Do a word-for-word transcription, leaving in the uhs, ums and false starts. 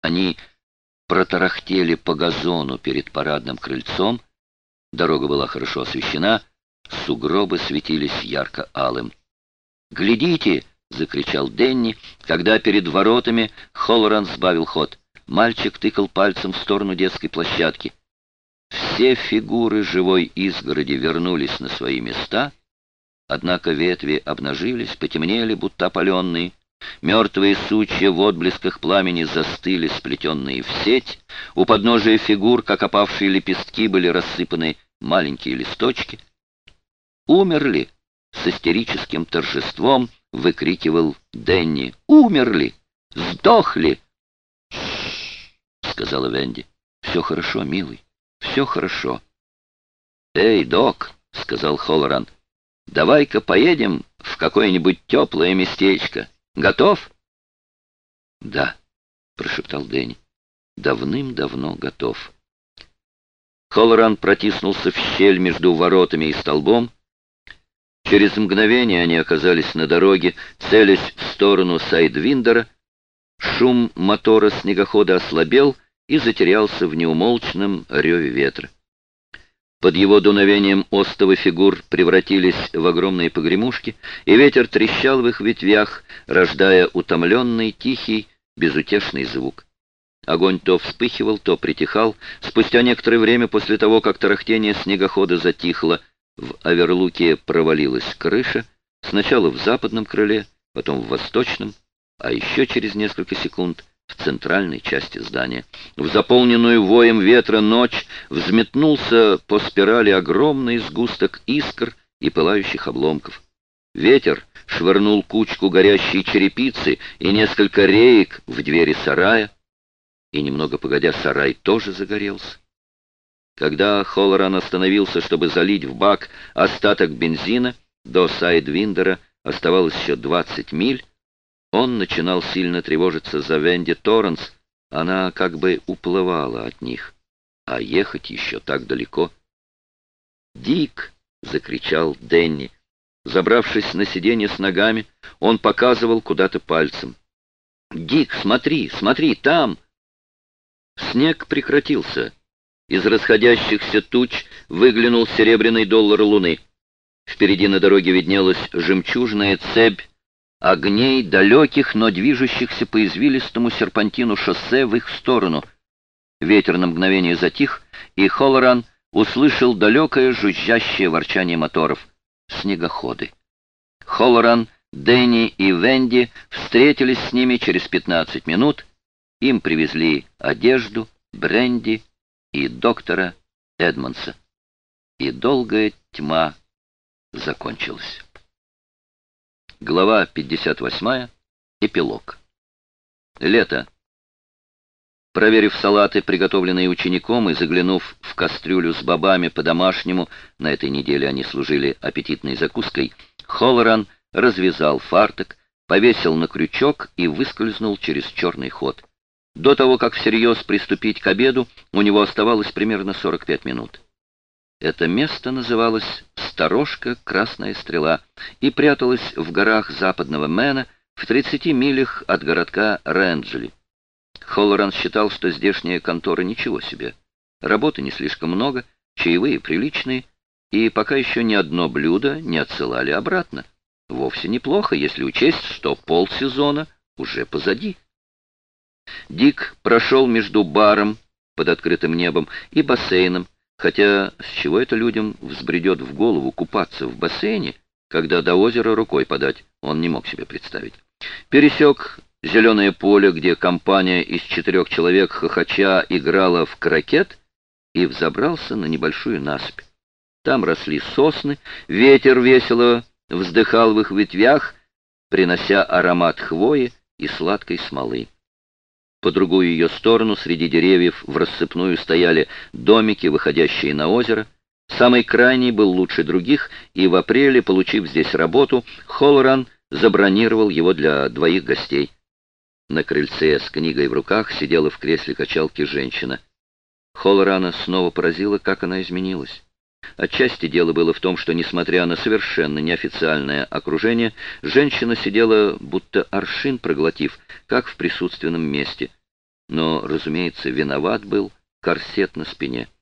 Они протарахтели по газону перед парадным крыльцом. Дорога была хорошо освещена, сугробы светились ярко-алым. «Глядите!» — закричал Денни, когда перед воротами Холлоран сбавил ход. Мальчик тыкал пальцем в сторону детской площадки. Все фигуры живой изгороди вернулись на свои места, однако ветви обнажились, потемнели, будто опаленные. Мертвые сучья в отблесках пламени застыли, сплетенные в сеть. У подножия фигур, как опавшие лепестки, были рассыпаны маленькие листочки. «Умерли!» — с истерическим торжеством выкрикивал Денни. «Умерли! Сдохли!» «Ш-ш-ш!» — сказала Венди. «Все хорошо, милый, все хорошо». «Эй, док!» — сказал Холлоран. «Давай-ка поедем в какое-нибудь теплое местечко. Готов?» «Да», — прошептал Дэнни, — «давным-давно готов». Холлоран протиснулся в щель между воротами и столбом. Через мгновение они оказались на дороге, целясь в сторону Сайдвиндера. Шум мотора снегохода ослабел и затерялся в неумолчном реве ветра. Под его дуновением остовы фигур превратились в огромные погремушки, и ветер трещал в их ветвях, рождая утомленный, тихий, безутешный звук. Огонь то вспыхивал, то притихал. Спустя некоторое время после того, как тарахтение снегохода затихло, в Аверлуке провалилась крыша, сначала в западном крыле, потом в восточном, а еще через несколько секунд в центральной части здания. В заполненную воем ветра ночь взметнулся по спирали огромный сгусток искр и пылающих обломков. Ветер швырнул кучку горящей черепицы и несколько реек в двери сарая, и немного погодя сарай тоже загорелся. Когда Холлоран остановился, чтобы залить в бак остаток бензина, до Сайдвиндера оставалось еще двадцать миль. Он начинал сильно тревожиться за Венди Торренс. Она как бы уплывала от них, а ехать еще так далеко. «Дик!» — закричал Денни. Забравшись на сиденье с ногами, он показывал куда-то пальцем. «Дик, смотри, смотри, там!» Снег прекратился. Из расходящихся туч выглянул серебряный доллар луны. Впереди на дороге виднелась жемчужная цепь огней, далеких, но движущихся по извилистому серпантину шоссе в их сторону. Ветер на мгновение затих, и Холлоран услышал далекое жужжащее ворчание моторов. Снегоходы. Холлоран, Дэнни и Венди встретились с ними через пятнадцать минут. Им привезли одежду, бренди и доктора Эдмонса. И долгая тьма закончилась. Глава пятьдесят восьмая. Эпилог. Лето. Проверив салаты, приготовленные учеником, и заглянув в кастрюлю с бобами по-домашнему, на этой неделе они служили аппетитной закуской, Холлоран развязал фартук, повесил на крючок и выскользнул через черный ход. До того, как всерьез приступить к обеду, у него оставалось примерно сорок пять минут. Это место называлось «Сторожка Красная Стрела» и пряталось в горах западного Мэна в тридцати милях от городка Ренджели. Холлоран считал, что здешняя контора ничего себе. Работы не слишком много, чаевые приличные, и пока еще ни одно блюдо не отсылали обратно. Вовсе неплохо, если учесть, что полсезона уже позади. Дик прошел между баром под открытым небом и бассейном, хотя с чего это людям взбредет в голову купаться в бассейне, когда до озера рукой подать, он не мог себе представить. Пересек зеленое поле, где компания из четырех человек хохоча играла в крокет, и взобрался на небольшую насыпь. Там росли сосны, ветер весело вздыхал в их ветвях, принося аромат хвои и сладкой смолы. По другую ее сторону, среди деревьев, в рассыпную стояли домики, выходящие на озеро. Самый крайний был лучше других, и в апреле, получив здесь работу, Холлоран забронировал его для двоих гостей. На крыльце с книгой в руках сидела в кресле качалки женщина. Холлорана снова поразило, как она изменилась. Отчасти дело было в том, что, несмотря на совершенно неофициальное окружение, женщина сидела, будто аршин проглотив, как в присутственном месте. но, разумеется, виноват был корсет на спине.